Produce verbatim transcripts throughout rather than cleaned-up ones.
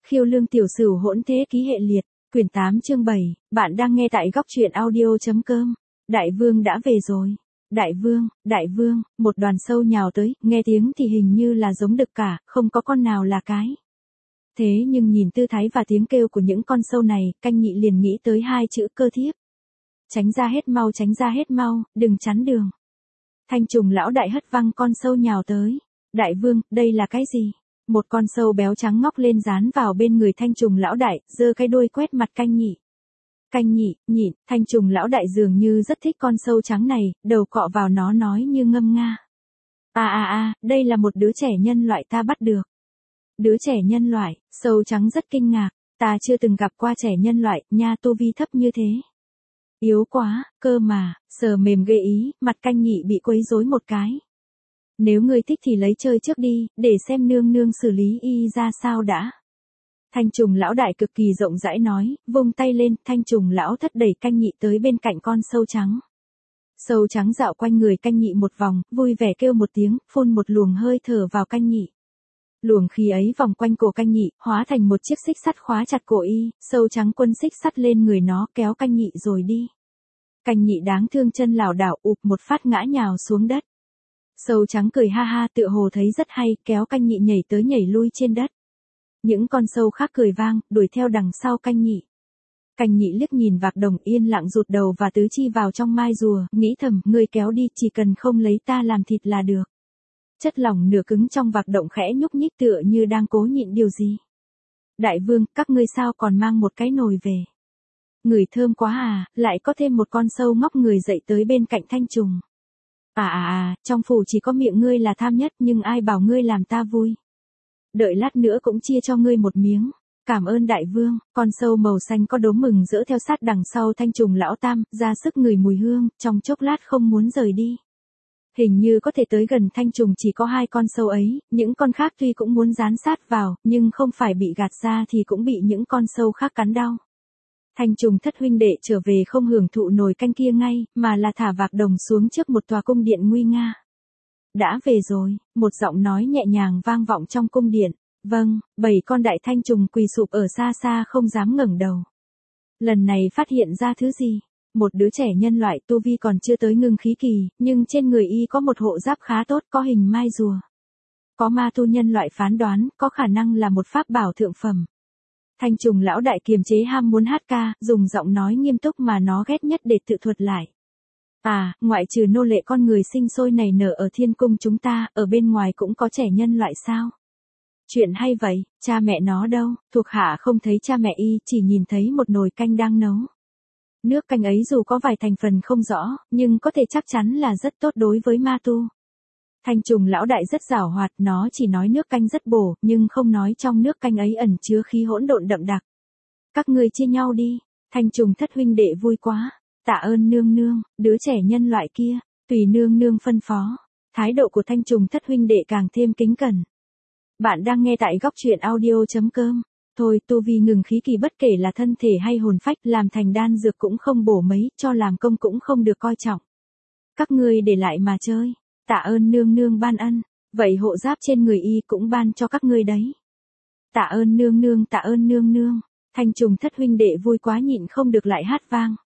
Khiêu Lương Tiểu Sửu hỗn thế ký hệ liệt, quyển tám chương bảy, bạn đang nghe tại góc truyện audio.com. Đại vương đã về rồi. Đại vương, đại vương, một đoàn sâu nhào tới, nghe tiếng thì hình như là giống đực cả, không có con nào là cái. Thế nhưng nhìn tư thái và tiếng kêu của những con sâu này, Canh Nhị liền nghĩ tới hai chữ cơ thiếp. Tránh ra hết mau, tránh ra hết mau, đừng chắn đường. Thanh trùng lão đại hất văng con sâu nhào tới. Đại vương, đây là cái gì? Một con sâu béo trắng ngóc lên dán vào bên người thanh trùng lão đại, giơ cái đuôi quét mặt Canh Nhị. Canh Nhị, nhịn, thanh trùng lão đại dường như rất thích con sâu trắng này, đầu cọ vào nó nói như ngâm nga. À à à, đây là một đứa trẻ nhân loại ta bắt được. Đứa trẻ nhân loại, sâu trắng rất kinh ngạc, ta chưa từng gặp qua trẻ nhân loại, nha tu vi thấp như thế. Yếu quá, cơ mà, sờ mềm ghê ý, mặt Canh Nhị bị quấy rối một cái. Nếu ngươi thích thì lấy chơi trước đi, để xem nương nương xử lý y ra sao đã. Thanh trùng lão đại cực kỳ rộng rãi nói, vung tay lên, thanh trùng lão thất đẩy Canh Nhị tới bên cạnh con sâu trắng. Sâu trắng dạo quanh người Canh Nhị một vòng, vui vẻ kêu một tiếng, phun một luồng hơi thở vào Canh Nhị. Luồng khí ấy vòng quanh cổ Canh Nhị, hóa thành một chiếc xích sắt khóa chặt cổ y, sâu trắng quân xích sắt lên người nó, kéo Canh Nhị rồi đi. Canh Nhị đáng thương chân lảo đảo ụp một phát ngã nhào xuống đất. Sâu trắng cười ha ha tựa hồ thấy rất hay, kéo Canh Nhị nhảy tới nhảy lui trên đất. Những con sâu khác cười vang, đuổi theo đằng sau Canh Nhị. Canh Nhị liếc nhìn Vạc Đồng yên lặng rụt đầu và tứ chi vào trong mai rùa, nghĩ thầm, ngươi kéo đi, chỉ cần không lấy ta làm thịt là được. Chất lỏng nửa cứng trong Vạc Động khẽ nhúc nhích tựa như đang cố nhịn điều gì. Đại vương, các ngươi sao còn mang một cái nồi về? Ngửi thơm quá à, lại có thêm một con sâu ngóc người dậy tới bên cạnh thanh trùng. À à à, trong phủ chỉ có miệng ngươi là tham nhất nhưng ai bảo ngươi làm ta vui. Đợi lát nữa cũng chia cho ngươi một miếng. Cảm ơn đại vương, con sâu màu xanh có đốm mừng rỡ theo sát đằng sau thanh trùng lão tam, ra sức ngửi mùi hương, trong chốc lát không muốn rời đi. Hình như có thể tới gần thanh trùng chỉ có hai con sâu ấy, những con khác tuy cũng muốn dán sát vào, nhưng không phải bị gạt ra thì cũng bị những con sâu khác cắn đau. Thanh trùng thất huynh đệ trở về không hưởng thụ nồi canh kia ngay, mà là thả Vạc Đồng xuống trước một tòa cung điện nguy nga. Đã về rồi, một giọng nói nhẹ nhàng vang vọng trong cung điện. Vâng, bảy con đại thanh trùng quỳ sụp ở xa xa không dám ngẩng đầu. Lần này phát hiện ra thứ gì? Một đứa trẻ nhân loại tu vi còn chưa tới ngưng khí kỳ, nhưng trên người y có một hộ giáp khá tốt có hình mai rùa. Có ma tu nhân loại phán đoán, có khả năng là một pháp bảo thượng phẩm. Thanh trùng lão đại kiềm chế ham muốn hát ca, dùng giọng nói nghiêm túc mà nó ghét nhất để tự thuật lại. À, ngoại trừ nô lệ con người sinh sôi nảy nở ở thiên cung chúng ta, ở bên ngoài cũng có trẻ nhân loại sao? Chuyện hay vậy, cha mẹ nó đâu, thuộc hạ không thấy cha mẹ y, chỉ nhìn thấy một nồi canh đang nấu. Nước canh ấy dù có vài thành phần không rõ, nhưng có thể chắc chắn là rất tốt đối với ma tu. Thanh trùng lão đại rất giảo hoạt, nó chỉ nói nước canh rất bổ, nhưng không nói trong nước canh ấy ẩn chứa khí hỗn độn đậm đặc. Các ngươi chia nhau đi, thanh trùng thất huynh đệ vui quá, tạ ơn nương nương, đứa trẻ nhân loại kia, tùy nương nương phân phó. Thái độ của thanh trùng thất huynh đệ càng thêm kính cẩn. Bạn đang nghe tại góc truyện audio.com. Thôi, tu vi ngừng khí kỳ bất kể là thân thể hay hồn phách, làm thành đan dược cũng không bổ mấy, cho làm công cũng không được coi trọng. Các ngươi để lại mà chơi. Tạ ơn nương nương ban ân, vậy hộ giáp trên người y cũng ban cho các ngươi đấy. Tạ ơn nương nương, tạ ơn nương nương. Thanh trùng thất huynh đệ vui quá nhịn không được lại hát vang.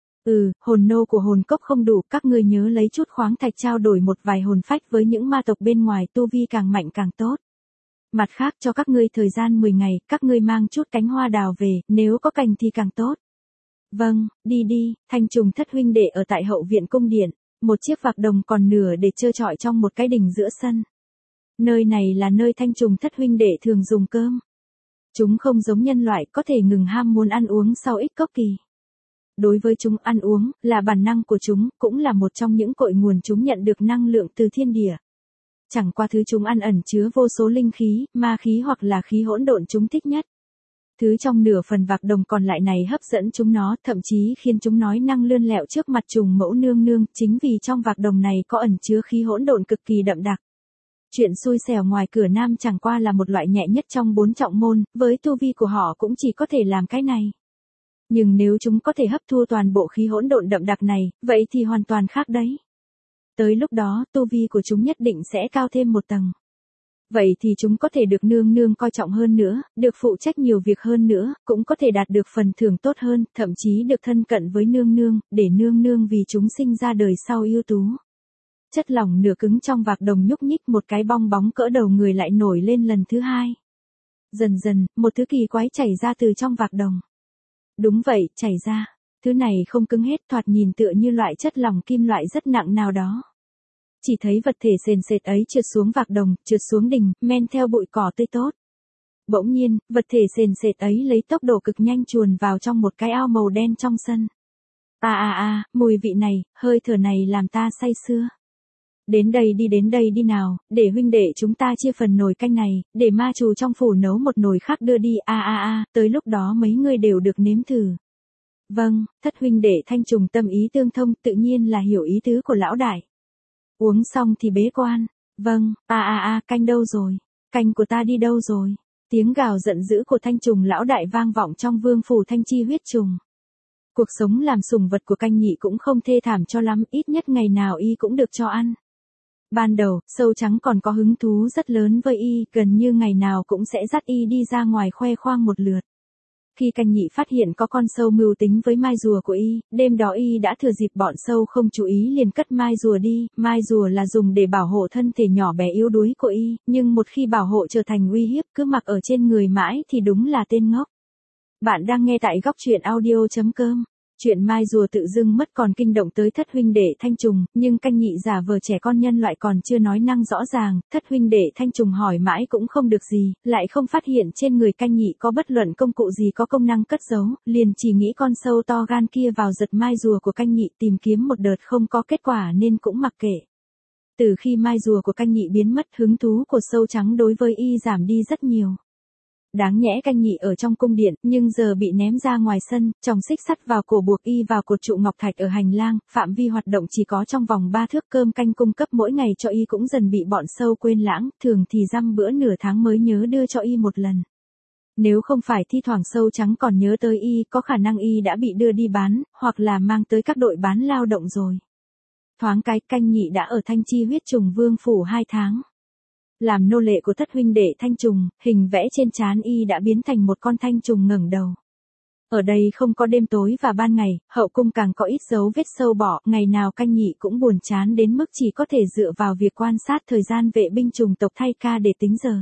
Ừ, hồn nô của hồn cốc không đủ, các ngươi nhớ lấy chút khoáng thạch trao đổi một vài hồn phách với những ma tộc bên ngoài, tu vi càng mạnh càng tốt. Mặt khác cho các ngươi thời gian mười ngày, các ngươi mang chút cánh hoa đào về, nếu có cành thì càng tốt. Vâng, đi đi, thanh trùng thất huynh đệ ở tại hậu viện cung điện, một chiếc Vạc Đồng còn nửa để trơ trọi trong một cái đình giữa sân. Nơi này là nơi thanh trùng thất huynh đệ thường dùng cơm. Chúng không giống nhân loại có thể ngừng ham muốn ăn uống sau ít cốc kỳ. Đối với chúng ăn uống, là bản năng của chúng, cũng là một trong những cội nguồn chúng nhận được năng lượng từ thiên địa. Chẳng qua thứ chúng ăn ẩn chứa vô số linh khí, ma khí hoặc là khí hỗn độn chúng thích nhất. Thứ trong nửa phần Vạc Đồng còn lại này hấp dẫn chúng nó, thậm chí khiến chúng nói năng lươn lẹo trước mặt trùng mẫu nương nương, chính vì trong Vạc Đồng này có ẩn chứa khí hỗn độn cực kỳ đậm đặc. Chuyện xui xẻo ngoài cửa nam chẳng qua là một loại nhẹ nhất trong bốn trọng môn, với tu vi của họ cũng chỉ có thể làm cái này. Nhưng nếu chúng có thể hấp thu toàn bộ khí hỗn độn đậm đặc này, vậy thì hoàn toàn khác đấy. Tới lúc đó, tu vi của chúng nhất định sẽ cao thêm một tầng. Vậy thì chúng có thể được nương nương coi trọng hơn nữa, được phụ trách nhiều việc hơn nữa, cũng có thể đạt được phần thưởng tốt hơn, thậm chí được thân cận với nương nương, để nương nương vì chúng sinh ra đời sau ưu tú. Chất lỏng nửa cứng trong vạc đồng nhúc nhích, một cái bong bóng cỡ đầu người lại nổi lên lần thứ hai. Dần dần, một thứ kỳ quái chảy ra từ trong vạc đồng. Đúng vậy, chảy ra. Thứ này không cứng hết, thoạt nhìn tựa như loại chất lỏng kim loại rất nặng nào đó. Chỉ thấy vật thể sền sệt ấy trượt xuống vạc đồng, trượt xuống đỉnh, men theo bụi cỏ tươi tốt. Bỗng nhiên, vật thể sền sệt ấy lấy tốc độ cực nhanh chuồn vào trong một cái ao màu đen trong sân. À à à, mùi vị này, hơi thở này làm ta say sưa. Đến đây đi đến đây đi nào, để huynh đệ chúng ta chia phần nồi canh này, để ma chủ trong phủ nấu một nồi khác đưa đi, a a a, tới lúc đó mấy người đều được nếm thử. Vâng, thất huynh đệ Thanh Trùng tâm ý tương thông, tự nhiên là hiểu ý tứ của lão đại. Uống xong thì bế quan. Vâng, a a a, canh đâu rồi? Canh của ta đi đâu rồi? Tiếng gào giận dữ của Thanh Trùng lão đại vang vọng trong vương phủ Thanh Chi huyết trùng. Cuộc sống làm sủng vật của canh nhị cũng không thê thảm cho lắm, ít nhất ngày nào y cũng được cho ăn. Ban đầu, sâu trắng còn có hứng thú rất lớn với y, gần như ngày nào cũng sẽ dắt y đi ra ngoài khoe khoang một lượt. Khi canh nhị phát hiện có con sâu mưu tính với mai rùa của y, đêm đó y đã thừa dịp bọn sâu không chú ý liền cất mai rùa đi, mai rùa là dùng để bảo hộ thân thể nhỏ bé yếu đuối của y, nhưng một khi bảo hộ trở thành uy hiếp cứ mặc ở trên người mãi thì đúng là tên ngốc. Bạn đang nghe tại góc truyện audio chấm com. Chuyện mai rùa tự dưng mất còn kinh động tới thất huynh đệ Thanh Trùng, nhưng canh nhị giả vờ trẻ con nhân loại còn chưa nói năng rõ ràng, thất huynh đệ Thanh Trùng hỏi mãi cũng không được gì, lại không phát hiện trên người canh nhị có bất luận công cụ gì có công năng cất giấu, liền chỉ nghĩ con sâu to gan kia vào giật mai rùa của canh nhị, tìm kiếm một đợt không có kết quả nên cũng mặc kệ. Từ khi mai rùa của canh nhị biến mất, hứng thú của sâu trắng đối với y giảm đi rất nhiều. Đáng nhẽ canh nhị ở trong cung điện, nhưng giờ bị ném ra ngoài sân, chồng xích sắt vào cổ buộc y vào cột trụ ngọc thạch ở hành lang, phạm vi hoạt động chỉ có trong vòng ba thước, cơm canh cung cấp mỗi ngày cho y cũng dần bị bọn sâu quên lãng, thường thì dăm bữa nửa tháng mới nhớ đưa cho y một lần. Nếu không phải thi thoảng sâu trắng còn nhớ tới y, có khả năng y đã bị đưa đi bán, hoặc là mang tới các đội bán lao động rồi. Thoáng cái, canh nhị đã ở Thanh Chi huyết trùng vương phủ hai tháng. Làm nô lệ của thất huynh đệ Thanh Trùng, hình vẽ trên trán y đã biến thành một con thanh trùng ngẩng đầu. Ở đây không có đêm tối và ban ngày, hậu cung càng có ít dấu vết sâu bọ, ngày nào canh nhị cũng buồn chán đến mức chỉ có thể dựa vào việc quan sát thời gian vệ binh trùng tộc thay ca để tính giờ.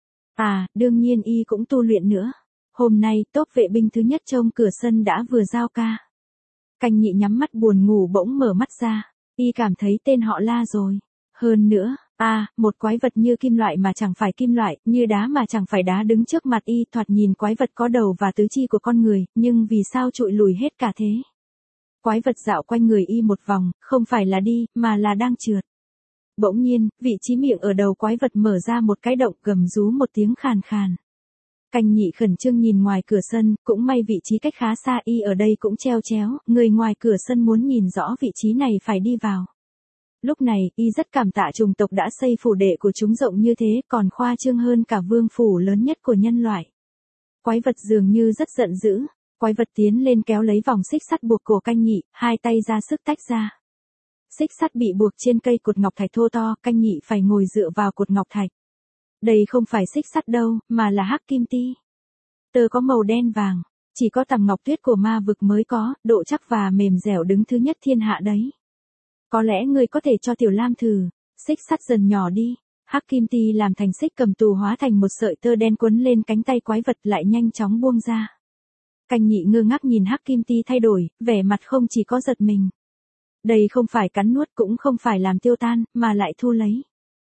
À, đương nhiên y cũng tu luyện nữa. Hôm nay, tốp vệ binh thứ nhất trông cửa sân đã vừa giao ca. Canh nhị nhắm mắt buồn ngủ bỗng mở mắt ra, y cảm thấy tên họ La rồi. Hơn nữa, à, một quái vật như kim loại mà chẳng phải kim loại, như đá mà chẳng phải đá đứng trước mặt y, thoạt nhìn quái vật có đầu và tứ chi của con người, nhưng vì sao trụi lùi hết cả thế? Quái vật dạo quanh người y một vòng, không phải là đi, mà là đang trượt. Bỗng nhiên, vị trí miệng ở đầu quái vật mở ra một cái động, gầm rú một tiếng khàn khàn. Canh nhị khẩn trương nhìn ngoài cửa sân, cũng may vị trí cách khá xa, y ở đây cũng treo chéo, người ngoài cửa sân muốn nhìn rõ vị trí này phải đi vào. Lúc này, y rất cảm tạ trùng tộc đã xây phủ đệ của chúng rộng như thế, còn khoa trương hơn cả vương phủ lớn nhất của nhân loại. Quái vật dường như rất giận dữ, quái vật tiến lên kéo lấy vòng xích sắt buộc cổ canh nhị, hai tay ra sức tách ra. Xích sắt bị buộc trên cây cột ngọc thạch thô to, canh nhị phải ngồi dựa vào cột ngọc thạch. Đây không phải xích sắt đâu, mà là hắc kim ti. Tơ có màu đen vàng, chỉ có tằm ngọc tuyết của ma vực mới có, độ chắc và mềm dẻo đứng thứ nhất thiên hạ đấy. Có lẽ ngươi có thể cho Tiểu Lam thử. Xích sắt dần nhỏ đi, hắc kim ti làm thành xích cầm tù hóa thành một sợi tơ đen quấn lên cánh tay quái vật lại nhanh chóng buông ra. Canh nhị ngơ ngác nhìn hắc kim ti thay đổi, vẻ mặt không chỉ có giật mình. Đây không phải cắn nuốt cũng không phải làm tiêu tan, mà lại thu lấy.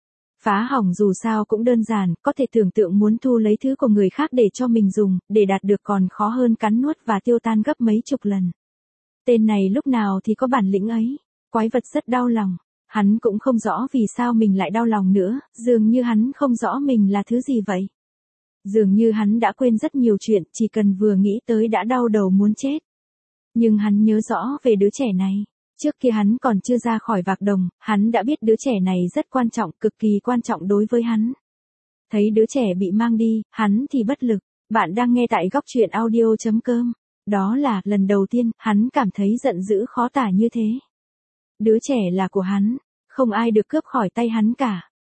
Phá hỏng dù sao cũng đơn giản, có thể tưởng tượng muốn thu lấy thứ của người khác để cho mình dùng, để đạt được còn khó hơn cắn nuốt và tiêu tan gấp mấy chục lần. Tên này lúc nào thì có bản lĩnh ấy. Quái vật rất đau lòng, hắn cũng không rõ vì sao mình lại đau lòng nữa, dường như hắn không rõ mình là thứ gì vậy. Dường như hắn đã quên rất nhiều chuyện, chỉ cần vừa nghĩ tới đã đau đầu muốn chết. Nhưng hắn nhớ rõ về đứa trẻ này, trước kia hắn còn chưa ra khỏi vạc đồng, hắn đã biết đứa trẻ này rất quan trọng, cực kỳ quan trọng đối với hắn. Thấy đứa trẻ bị mang đi, hắn thì bất lực. Bạn đang nghe tại góc truyện audio chấm com. Đó là lần đầu tiên hắn cảm thấy giận dữ khó tả như thế. Đứa trẻ là của hắn, không ai được cướp khỏi tay hắn cả.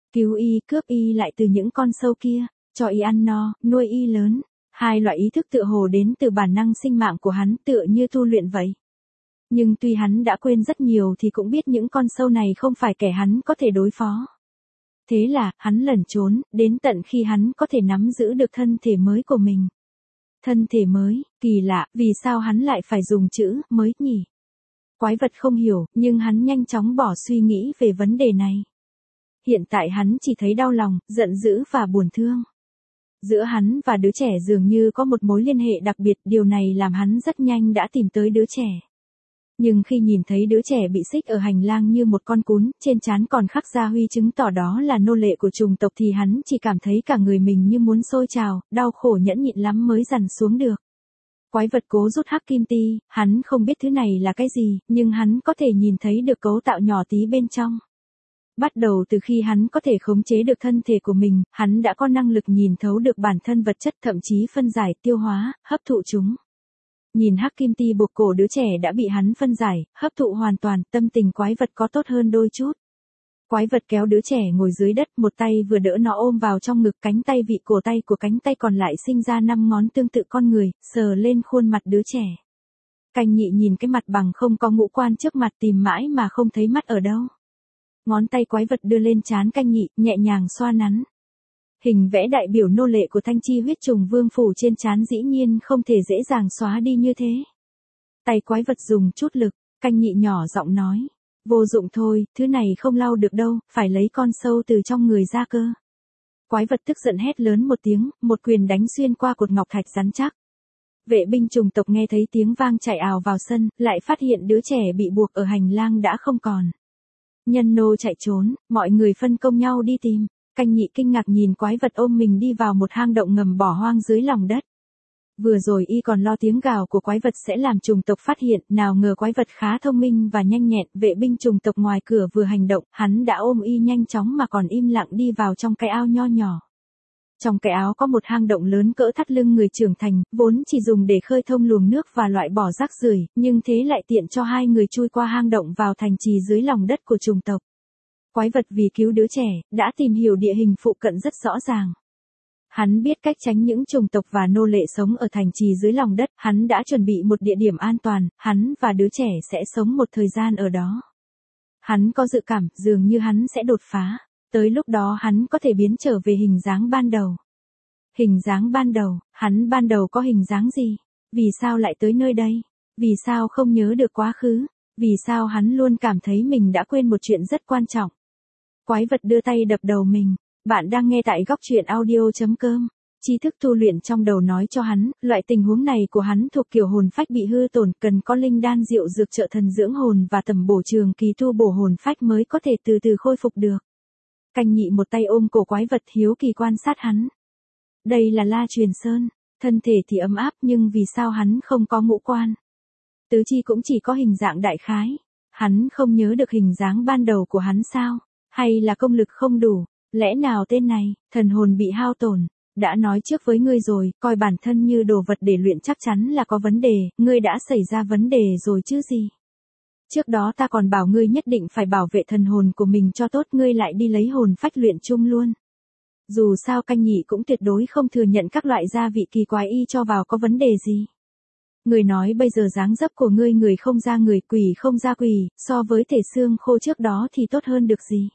Cứu y, cướp y lại từ những con sâu kia, cho y ăn no, nuôi y lớn. Hai loại ý thức tựa hồ đến từ bản năng sinh mạng của hắn, tựa như tu luyện vậy. Nhưng tuy hắn đã quên rất nhiều thì cũng biết những con sâu này không phải kẻ hắn có thể đối phó. Thế là, hắn lẩn trốn, đến tận khi hắn có thể nắm giữ được thân thể mới của mình. Thân thể mới, kỳ lạ, vì sao hắn lại phải dùng chữ mới nhỉ? Quái vật không hiểu, nhưng hắn nhanh chóng bỏ suy nghĩ về vấn đề này. Hiện tại hắn chỉ thấy đau lòng, giận dữ và buồn thương. Giữa hắn và đứa trẻ dường như có một mối liên hệ đặc biệt, điều này làm hắn rất nhanh đã tìm tới đứa trẻ. Nhưng khi nhìn thấy đứa trẻ bị xích ở hành lang như một con cún, trên trán còn khắc ra huy chứng tỏ đó là nô lệ của chủng tộc thì hắn chỉ cảm thấy cả người mình như muốn sôi trào, đau khổ nhẫn nhịn lắm mới dằn xuống được. Quái vật cố rút hắc kim ti, hắn không biết thứ này là cái gì, nhưng hắn có thể nhìn thấy được cấu tạo nhỏ tí bên trong. Bắt đầu từ khi hắn có thể khống chế được thân thể của mình, hắn đã có năng lực nhìn thấu được bản thân vật chất, thậm chí phân giải, tiêu hóa, hấp thụ chúng. Nhìn hắc kim ti buộc cổ đứa trẻ đã bị hắn phân giải, hấp thụ hoàn toàn, tâm tình quái vật có tốt hơn đôi chút. Quái vật kéo đứa trẻ ngồi dưới đất, một tay vừa đỡ nó ôm vào trong ngực, cánh tay vị cổ tay của cánh tay còn lại sinh ra năm ngón tương tự con người, sờ lên khuôn mặt đứa trẻ. Canh nhị nhìn cái mặt bằng không có ngũ quan trước mặt tìm mãi mà không thấy mắt ở đâu. Ngón tay quái vật đưa lên trán canh nhị, nhẹ nhàng xoa nắn. Hình vẽ đại biểu nô lệ của thanh chi huyết trùng vương phủ trên trán dĩ nhiên không thể dễ dàng xóa đi như thế. Tay quái vật dùng chút lực, canh nhị nhỏ giọng nói. Vô dụng thôi, thứ này không lau được đâu, phải lấy con sâu từ trong người ra cơ. Quái vật tức giận hét lớn một tiếng, một quyền đánh xuyên qua cột ngọc thạch rắn chắc. Vệ binh chủng tộc nghe thấy tiếng vang chạy ào vào sân, lại phát hiện đứa trẻ bị buộc ở hành lang đã không còn. Nhân nô chạy trốn, mọi người phân công nhau đi tìm. Canh nhị kinh ngạc nhìn quái vật ôm mình đi vào một hang động ngầm bỏ hoang dưới lòng đất. Vừa rồi y còn lo tiếng gào của quái vật sẽ làm chủng tộc phát hiện, nào ngờ quái vật khá thông minh và nhanh nhẹn, vệ binh chủng tộc ngoài cửa vừa hành động, hắn đã ôm y nhanh chóng mà còn im lặng đi vào trong cái ao nho nhỏ. Trong cái áo có một hang động lớn cỡ thắt lưng người trưởng thành, vốn chỉ dùng để khơi thông luồng nước và loại bỏ rác rưởi, nhưng thế lại tiện cho hai người chui qua hang động vào thành trì dưới lòng đất của chủng tộc. Quái vật vì cứu đứa trẻ, đã tìm hiểu địa hình phụ cận rất rõ ràng. Hắn biết cách tránh những chủng tộc và nô lệ sống ở thành trì dưới lòng đất, hắn đã chuẩn bị một địa điểm an toàn, hắn và đứa trẻ sẽ sống một thời gian ở đó. Hắn có dự cảm, dường như hắn sẽ đột phá, tới lúc đó hắn có thể biến trở về hình dáng ban đầu. Hình dáng ban đầu, hắn ban đầu có hình dáng gì? Vì sao lại tới nơi đây? Vì sao không nhớ được quá khứ? Vì sao hắn luôn cảm thấy mình đã quên một chuyện rất quan trọng? Quái vật đưa tay đập đầu mình. Bạn đang nghe tại góc truyện audio chấm com. Tri thức tu luyện trong đầu nói cho hắn, loại tình huống này của hắn thuộc kiểu hồn phách bị hư tổn, cần có linh đan diệu dược trợ thần dưỡng hồn và tầm bổ trường kỳ tu bổ hồn phách mới có thể từ từ khôi phục được. Canh nhị một tay ôm cổ quái vật hiếu kỳ quan sát hắn. Đây là La Truyền Sơn, thân thể thì ấm áp nhưng vì sao hắn không có ngũ quan? Tứ chi cũng chỉ có hình dạng đại khái. Hắn không nhớ được hình dáng ban đầu của hắn sao? Hay là công lực không đủ? Lẽ nào tên này, thần hồn bị hao tổn? Đã nói trước với ngươi rồi, coi bản thân như đồ vật để luyện chắc chắn là có vấn đề, ngươi đã xảy ra vấn đề rồi chứ gì? Trước đó ta còn bảo ngươi nhất định phải bảo vệ thần hồn của mình cho tốt, ngươi lại đi lấy hồn phách luyện chung luôn. Dù sao canh nhị cũng tuyệt đối không thừa nhận các loại gia vị kỳ quái y cho vào có vấn đề gì. Người nói bây giờ dáng dấp của ngươi người không ra người, quỷ không ra quỷ, so với thể xương khô trước đó thì tốt hơn được gì.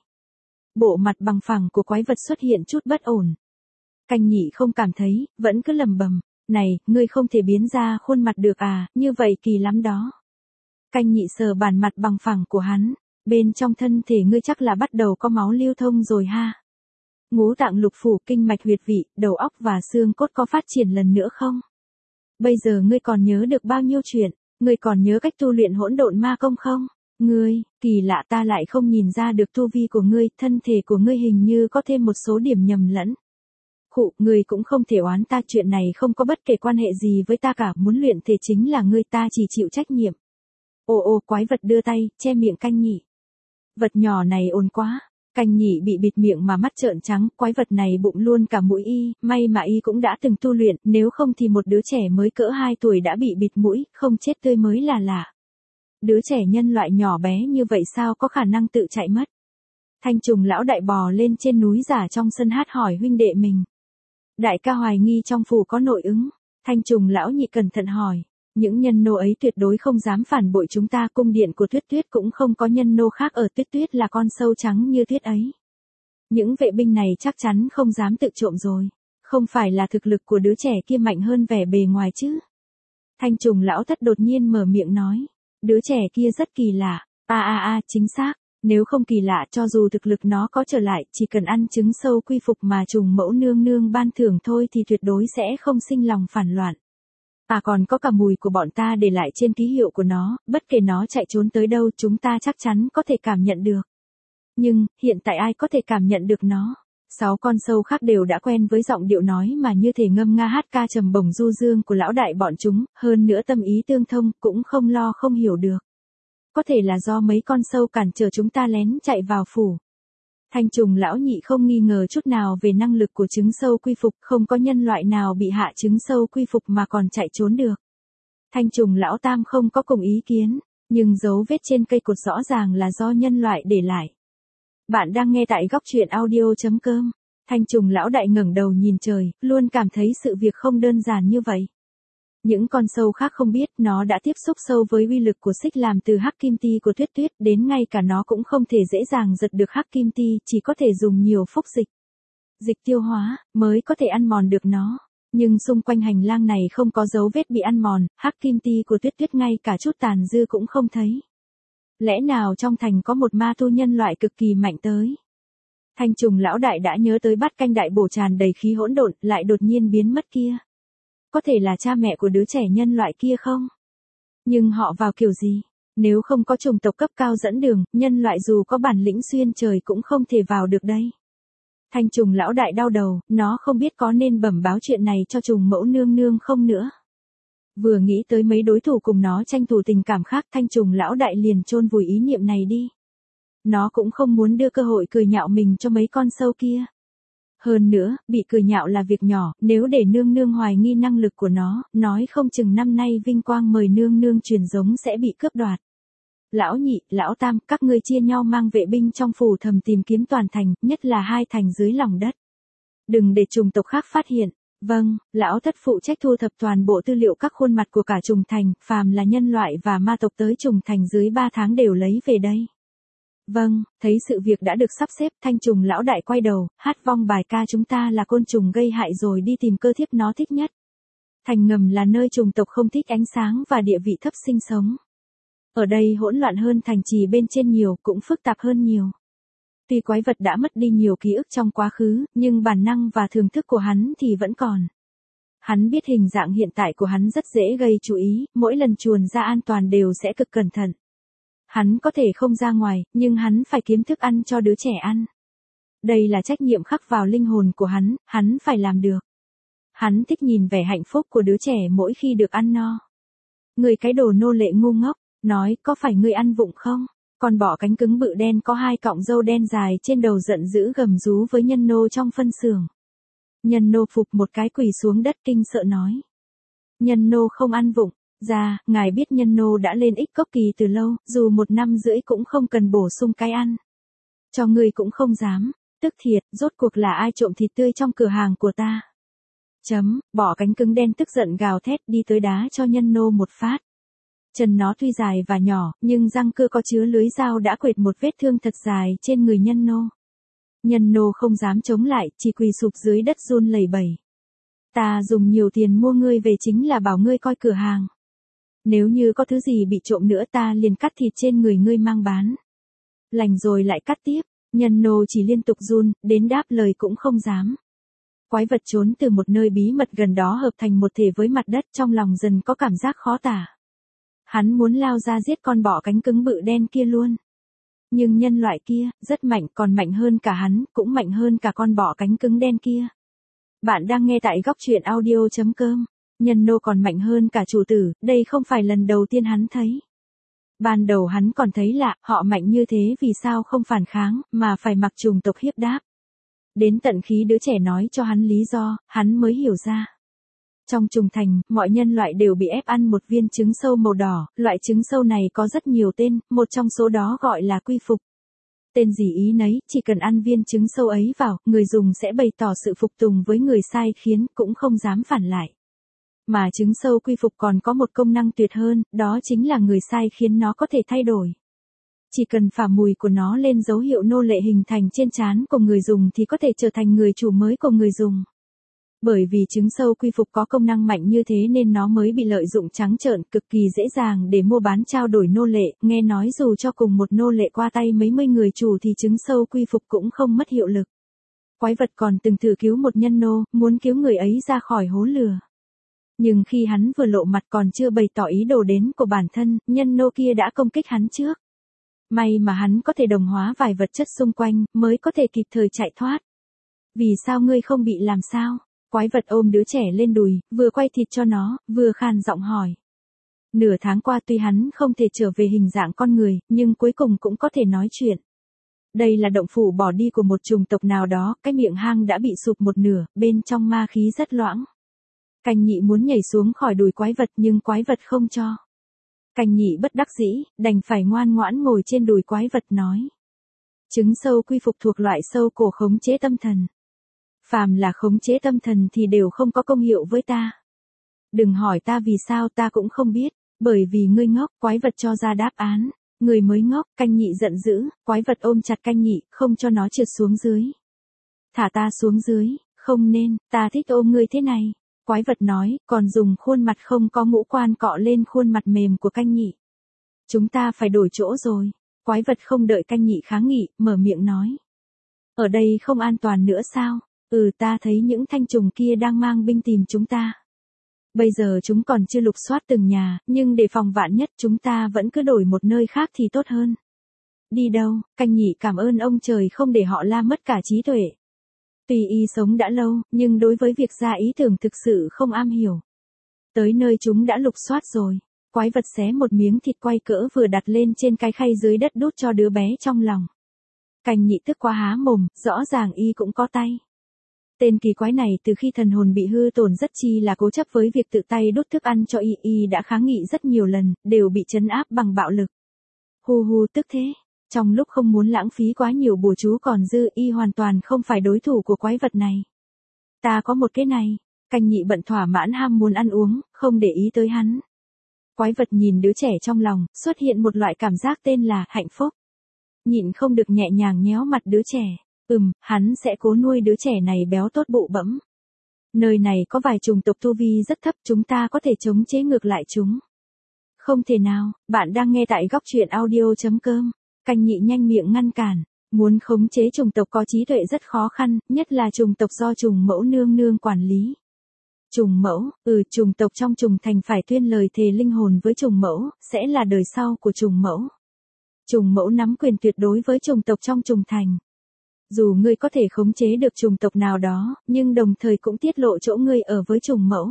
Bộ mặt bằng phẳng của quái vật xuất hiện chút bất ổn. Canh nhị không cảm thấy, vẫn cứ lầm bầm, này, ngươi không thể biến ra khuôn mặt được à, như vậy kỳ lắm đó. Canh nhị sờ bàn mặt bằng phẳng của hắn, bên trong thân thể ngươi chắc là bắt đầu có máu lưu thông rồi ha. Ngũ tạng lục phủ, kinh mạch huyệt vị, đầu óc và xương cốt có phát triển lần nữa không? Bây giờ ngươi còn nhớ được bao nhiêu chuyện, ngươi còn nhớ cách tu luyện hỗn độn ma công không? Ngươi, kỳ lạ ta lại không nhìn ra được tu vi của ngươi, thân thể của ngươi hình như có thêm một số điểm nhầm lẫn. Khụ, ngươi cũng không thể oán ta, chuyện này không có bất kể quan hệ gì với ta cả, muốn luyện thể chính là ngươi, ta chỉ chịu trách nhiệm. Ồ ồ, quái vật đưa tay, che miệng canh nhị. Vật nhỏ này ồn quá. Canh nhị bị bịt miệng mà mắt trợn trắng, quái vật này bụng luôn cả mũi y, may mà y cũng đã từng tu luyện, nếu không thì một đứa trẻ mới cỡ hai tuổi đã bị bịt mũi, không chết tươi mới là lạ. Đứa trẻ nhân loại nhỏ bé như vậy sao có khả năng tự chạy mất? Thanh trùng lão đại bò lên trên núi giả trong sân hát hỏi huynh đệ mình. Đại ca hoài nghi trong phủ có nội ứng. Thanh trùng lão nhị cẩn thận hỏi. Những nhân nô ấy tuyệt đối không dám phản bội chúng ta, cung điện của Tuyết Tuyết cũng không có nhân nô khác ở, Tuyết Tuyết là con sâu trắng như tuyết ấy. Những vệ binh này chắc chắn không dám tự trộm rồi. Không phải là thực lực của đứa trẻ kia mạnh hơn vẻ bề ngoài chứ. Thanh trùng lão thất đột nhiên mở miệng nói. Đứa trẻ kia rất kỳ lạ. A a a, chính xác. Nếu không kỳ lạ, cho dù thực lực nó có trở lại, chỉ cần ăn trứng sâu quy phục mà trùng mẫu nương nương ban thưởng thôi thì tuyệt đối sẽ không sinh lòng phản loạn. À còn có cả mùi của bọn ta để lại trên ký hiệu của nó, bất kể nó chạy trốn tới đâu chúng ta chắc chắn có thể cảm nhận được. Nhưng, hiện tại ai có thể cảm nhận được nó? Sáu con sâu khác đều đã quen với giọng điệu nói mà như thể ngâm nga hát ca trầm bổng du dương của lão đại bọn chúng, hơn nữa tâm ý tương thông, cũng không lo không hiểu được. Có thể là do mấy con sâu cản trở chúng ta lén chạy vào phủ. Thanh trùng lão nhị không nghi ngờ chút nào về năng lực của trứng sâu quy phục, không có nhân loại nào bị hạ trứng sâu quy phục mà còn chạy trốn được. Thanh trùng lão tam không có cùng ý kiến, nhưng dấu vết trên cây cột rõ ràng là do nhân loại để lại. Bạn đang nghe tại góc truyện audio chấm com. Thanh trùng lão đại ngẩng đầu nhìn trời, luôn cảm thấy sự việc không đơn giản như vậy. Những con sâu khác không biết nó đã tiếp xúc sâu với uy lực của xích làm từ hắc kim ti của Tuyết Tuyết, đến ngay cả nó cũng không thể dễ dàng giật được hắc kim ti, chỉ có thể dùng nhiều phúc dịch. Dịch tiêu hóa, mới có thể ăn mòn được nó. Nhưng xung quanh hành lang này không có dấu vết bị ăn mòn, hắc kim ti của Tuyết Tuyết ngay cả chút tàn dư cũng không thấy. Lẽ nào trong thành có một ma tu nhân loại cực kỳ mạnh tới? Thanh trùng lão đại đã nhớ tới bát canh đại bổ tràn đầy khí hỗn độn, lại đột nhiên biến mất kia. Có thể là cha mẹ của đứa trẻ nhân loại kia không? Nhưng họ vào kiểu gì? Nếu không có chủng tộc cấp cao dẫn đường, nhân loại dù có bản lĩnh xuyên trời cũng không thể vào được đây. Thanh trùng lão đại đau đầu, nó không biết có nên bẩm báo chuyện này cho trùng mẫu nương nương không nữa. Vừa nghĩ tới mấy đối thủ cùng nó tranh thủ tình cảm khác, thanh trùng lão đại liền chôn vùi ý niệm này đi. Nó cũng không muốn đưa cơ hội cười nhạo mình cho mấy con sâu kia. Hơn nữa, bị cười nhạo là việc nhỏ, nếu để nương nương hoài nghi năng lực của nó, nói không chừng năm nay vinh quang mời nương nương truyền giống sẽ bị cướp đoạt. Lão nhị, lão tam, các ngươi chia nhau mang vệ binh trong phủ thầm tìm kiếm toàn thành, nhất là hai thành dưới lòng đất. Đừng để chủng tộc khác phát hiện. Vâng, lão thất phụ trách thu thập toàn bộ tư liệu các khuôn mặt của cả trùng thành, phàm là nhân loại và ma tộc tới trùng thành dưới ba tháng đều lấy về đây. Vâng, thấy sự việc đã được sắp xếp, thanh trùng lão đại quay đầu, hát vong bài ca chúng ta là côn trùng gây hại rồi đi tìm cơ thiếp nó thích nhất. Thành ngầm là nơi trùng tộc không thích ánh sáng và địa vị thấp sinh sống. Ở đây hỗn loạn hơn thành trì bên trên nhiều, cũng phức tạp hơn nhiều. Tuy quái vật đã mất đi nhiều ký ức trong quá khứ, nhưng bản năng và thưởng thức của hắn thì vẫn còn. Hắn biết hình dạng hiện tại của hắn rất dễ gây chú ý, mỗi lần chuồn ra an toàn đều sẽ cực cẩn thận. Hắn có thể không ra ngoài, nhưng hắn phải kiếm thức ăn cho đứa trẻ ăn. Đây là trách nhiệm khắc vào linh hồn của hắn, hắn phải làm được. Hắn thích nhìn vẻ hạnh phúc của đứa trẻ mỗi khi được ăn no. Người cái đồ nô lệ ngu ngốc, nói có phải ngươi ăn vụng không? Con bọ cánh cứng bự đen có hai cọng râu đen dài trên đầu giận dữ gầm rú với nhân nô trong phân xưởng. Nhân nô phục một cái quỳ xuống đất kinh sợ nói. Nhân nô không ăn vụng. Ra, ngài biết nhân nô đã lên ích cốc kỳ từ lâu, dù một năm rưỡi cũng không cần bổ sung cái ăn. Cho người cũng không dám, tức thiệt, rốt cuộc là ai trộm thịt tươi trong cửa hàng của ta. Chấm, bọ cánh cứng đen tức giận gào thét đi tới đá cho nhân nô một phát. Chân nó tuy dài và nhỏ, nhưng răng cưa có chứa lưới dao đã quệt một vết thương thật dài trên người nhân nô. Nhân nô không dám chống lại, chỉ quỳ sụp dưới đất run lẩy bẩy. Ta dùng nhiều tiền mua ngươi về chính là bảo ngươi coi cửa hàng. Nếu như có thứ gì bị trộm nữa ta liền cắt thịt trên người ngươi mang bán. Lành rồi lại cắt tiếp, nhân nô chỉ liên tục run, đến đáp lời cũng không dám. Quái vật trốn từ một nơi bí mật gần đó hợp thành một thể với mặt đất, trong lòng dần có cảm giác khó tả. Hắn muốn lao ra giết con bọ cánh cứng bự đen kia luôn. Nhưng nhân loại kia, rất mạnh, còn mạnh hơn cả hắn, cũng mạnh hơn cả con bọ cánh cứng đen kia. Bạn đang nghe tại góc truyện audio chấm com. Nhân nô còn mạnh hơn cả chủ tử, đây không phải lần đầu tiên hắn thấy. Ban đầu hắn còn thấy lạ, họ mạnh như thế vì sao không phản kháng, mà phải mặc chủng tộc hiếp đáp. Đến tận khi đứa trẻ nói cho hắn lý do, hắn mới hiểu ra. Trong trùng thành, mọi nhân loại đều bị ép ăn một viên trứng sâu màu đỏ, loại trứng sâu này có rất nhiều tên, một trong số đó gọi là quy phục. Tên gì ý nấy, chỉ cần ăn viên trứng sâu ấy vào, người dùng sẽ bày tỏ sự phục tùng với người sai khiến, cũng không dám phản lại. Mà trứng sâu quy phục còn có một công năng tuyệt hơn, đó chính là người sai khiến nó có thể thay đổi. Chỉ cần phả mùi của nó lên dấu hiệu nô lệ hình thành trên trán của người dùng thì có thể trở thành người chủ mới của người dùng. Bởi vì trứng sâu quy phục có công năng mạnh như thế nên nó mới bị lợi dụng trắng trợn, cực kỳ dễ dàng để mua bán trao đổi nô lệ, nghe nói dù cho cùng một nô lệ qua tay mấy mươi người chủ thì trứng sâu quy phục cũng không mất hiệu lực. Quái vật còn từng thử cứu một nhân nô, muốn cứu người ấy ra khỏi hố lừa. Nhưng khi hắn vừa lộ mặt còn chưa bày tỏ ý đồ đến của bản thân, nhân nô kia đã công kích hắn trước. May mà hắn có thể đồng hóa vài vật chất xung quanh, mới có thể kịp thời chạy thoát. Vì sao ngươi không bị làm sao? Quái vật ôm đứa trẻ lên đùi, vừa quay thịt cho nó, vừa khàn giọng hỏi. Nửa tháng qua tuy hắn không thể trở về hình dạng con người, nhưng cuối cùng cũng có thể nói chuyện. Đây là động phủ bỏ đi của một chủng tộc nào đó, cái miệng hang đã bị sụp một nửa, bên trong ma khí rất loãng. Canh nhị muốn nhảy xuống khỏi đùi quái vật nhưng quái vật không cho. Canh nhị bất đắc dĩ, đành phải ngoan ngoãn ngồi trên đùi quái vật nói. Trứng sâu quy phục thuộc loại sâu cổ khống chế tâm thần. Phàm là khống chế tâm thần thì đều không có công hiệu với ta. Đừng hỏi ta vì sao, ta cũng không biết, bởi vì ngươi ngốc. Quái vật cho ra đáp án. Người mới ngốc. Canh nhị giận dữ, quái vật ôm chặt canh nhị, không cho nó trượt xuống dưới. Thả ta xuống dưới. Không nên, ta thích ôm ngươi thế này. Quái vật nói, còn dùng khuôn mặt không có ngũ quan cọ lên khuôn mặt mềm của canh nhị. Chúng ta phải đổi chỗ rồi. Quái vật không đợi canh nhị kháng nghị, mở miệng nói. Ở đây không an toàn nữa sao? Ừ, ta thấy những thanh trùng kia đang mang binh tìm chúng ta. Bây giờ chúng còn chưa lục soát từng nhà, nhưng để phòng vạn nhất chúng ta vẫn cứ đổi một nơi khác thì tốt hơn. Đi đâu? Canh nhị cảm ơn ông trời không để họ la mất cả trí tuệ. Tuy y sống đã lâu, nhưng đối với việc ra ý tưởng thực sự không am hiểu. Tới nơi chúng đã lục soát rồi. Quái vật xé một miếng thịt quay cỡ vừa đặt lên trên cái khay dưới đất đút cho đứa bé trong lòng. Canh nhị tức quá há mồm, rõ ràng y cũng có tay. Tên kỳ quái này từ khi thần hồn bị hư tổn rất chi là cố chấp với việc tự tay đút thức ăn cho y, y đã kháng nghị rất nhiều lần, đều bị trấn áp bằng bạo lực. Hu hu tức thế. Trong lúc không muốn lãng phí quá nhiều bùa chú còn dư, y hoàn toàn không phải đối thủ của quái vật này. Ta có một cái này. Canh nhị bận thỏa mãn ham muốn ăn uống, không để ý tới hắn. Quái vật nhìn đứa trẻ trong lòng, xuất hiện một loại cảm giác tên là hạnh phúc. Nhịn không được nhẹ nhàng nhéo mặt đứa trẻ. Ừm, hắn sẽ cố nuôi đứa trẻ này béo tốt bụ bẫm. Nơi này có vài chủng tộc tu vi rất thấp, chúng ta có thể chống chế ngược lại chúng. Không thể nào, bạn đang nghe tại góc truyện audio chấm com. Canh nhị nhanh miệng ngăn cản. Muốn khống chế chủng tộc có trí tuệ rất khó khăn, nhất là chủng tộc do trùng mẫu nương nương quản lý. Trùng mẫu, ừ, trùng tộc trong trùng thành phải tuyên lời thề linh hồn với trùng mẫu, sẽ là đời sau của trùng mẫu. Trùng mẫu nắm quyền tuyệt đối với trùng tộc trong trùng thành. Dù ngươi có thể khống chế được trùng tộc nào đó, nhưng đồng thời cũng tiết lộ chỗ ngươi ở với trùng mẫu.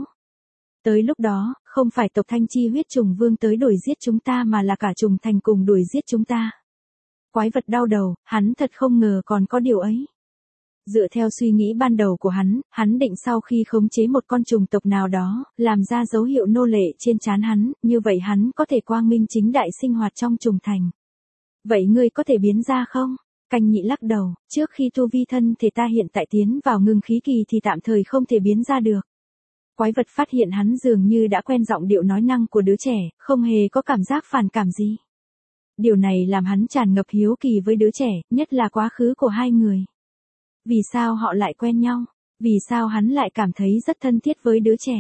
Tới lúc đó, không phải tộc Thanh Chi huyết trùng vương tới đuổi giết chúng ta mà là cả trùng thành cùng đuổi giết chúng ta. Quái vật đau đầu, hắn thật không ngờ còn có điều ấy. Dựa theo suy nghĩ ban đầu của hắn, hắn định sau khi khống chế một con trùng tộc nào đó, làm ra dấu hiệu nô lệ trên trán hắn, như vậy hắn có thể quang minh chính đại sinh hoạt trong trùng thành. Vậy ngươi có thể biến ra không? Canh nhị lắc đầu, trước khi tu vi thân thể ta hiện tại tiến vào ngưng khí kỳ thì tạm thời không thể biến ra được. Quái vật phát hiện hắn dường như đã quen giọng điệu nói năng của đứa trẻ, không hề có cảm giác phản cảm gì. Điều này làm hắn tràn ngập hiếu kỳ với đứa trẻ, nhất là quá khứ của hai người. Vì sao họ lại quen nhau? Vì sao hắn lại cảm thấy rất thân thiết với đứa trẻ?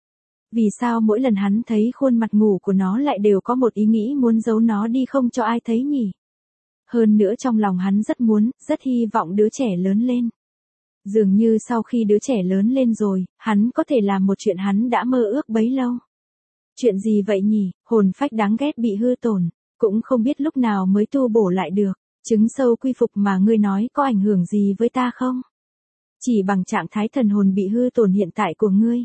Vì sao mỗi lần hắn thấy khuôn mặt ngủ của nó lại đều có một ý nghĩ muốn giấu nó đi không cho ai thấy nhỉ? Hơn nữa trong lòng hắn rất muốn, rất hy vọng đứa trẻ lớn lên. Dường như sau khi đứa trẻ lớn lên rồi, hắn có thể làm một chuyện hắn đã mơ ước bấy lâu. Chuyện gì vậy nhỉ? Hồn phách đáng ghét bị hư tổn, cũng không biết lúc nào mới tu bổ lại được. Trứng sâu quy phục mà ngươi nói có ảnh hưởng gì với ta không? Chỉ bằng trạng thái thần hồn bị hư tổn hiện tại của ngươi.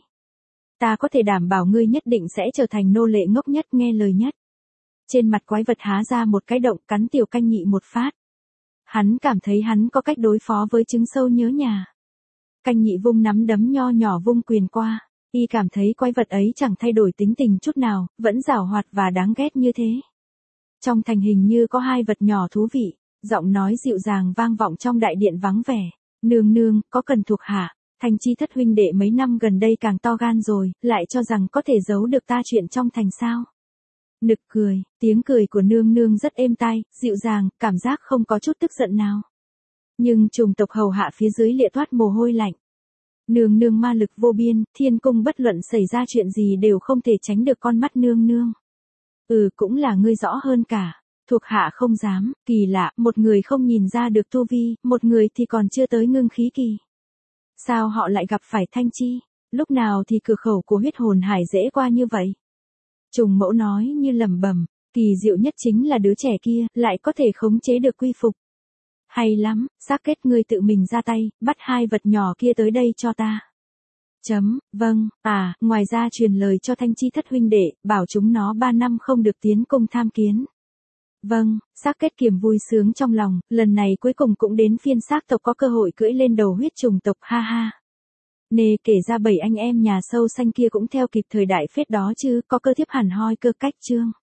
Ta có thể đảm bảo ngươi nhất định sẽ trở thành nô lệ ngốc nhất nghe lời nhất. Trên mặt quái vật há ra một cái động cắn tiểu canh nhị một phát. Hắn cảm thấy hắn có cách đối phó với trứng sâu nhớ nhà. Canh nhị vung nắm đấm nho nhỏ vung quyền qua. Y cảm thấy quái vật ấy chẳng thay đổi tính tình chút nào, vẫn giảo hoạt và đáng ghét như thế. Trong thành hình như có hai vật nhỏ thú vị. Giọng nói dịu dàng vang vọng trong đại điện vắng vẻ. Nương nương, có cần thuộc hạ? Thanh Chi thất huynh đệ mấy năm gần đây càng to gan rồi, lại cho rằng có thể giấu được ta chuyện trong thành sao? Nực cười, tiếng cười của nương nương rất êm tai, dịu dàng, cảm giác không có chút tức giận nào. Nhưng trùng tộc hầu hạ phía dưới lịa toát mồ hôi lạnh. Nương nương ma lực vô biên, thiên cung bất luận xảy ra chuyện gì đều không thể tránh được con mắt nương nương. Ừ, cũng là ngươi rõ hơn cả. Thuộc hạ không dám, kỳ lạ, một người không nhìn ra được tu vi, một người thì còn chưa tới ngưng khí kỳ. Sao họ lại gặp phải Thanh Chi? Lúc nào thì cửa khẩu của huyết hồn hải dễ qua như vậy? Trùng mẫu nói như lẩm bẩm, kỳ diệu nhất chính là đứa trẻ kia, lại có thể khống chế được quy phục. Hay lắm, xác kết ngươi tự mình ra tay, bắt hai vật nhỏ kia tới đây cho ta. Chấm, vâng, à, ngoài ra truyền lời cho Thanh Chi thất huynh đệ, bảo chúng nó ba năm không được tiến cung tham kiến. Vâng, xác kết kiềm vui sướng trong lòng, lần này cuối cùng cũng đến phiên xác tộc có cơ hội cưỡi lên đầu huyết trùng tộc, ha ha. Nề kể ra bảy anh em nhà sâu xanh kia cũng theo kịp thời đại phết đó chứ, có cơ thiếp hẳn hoi cơ cách chương.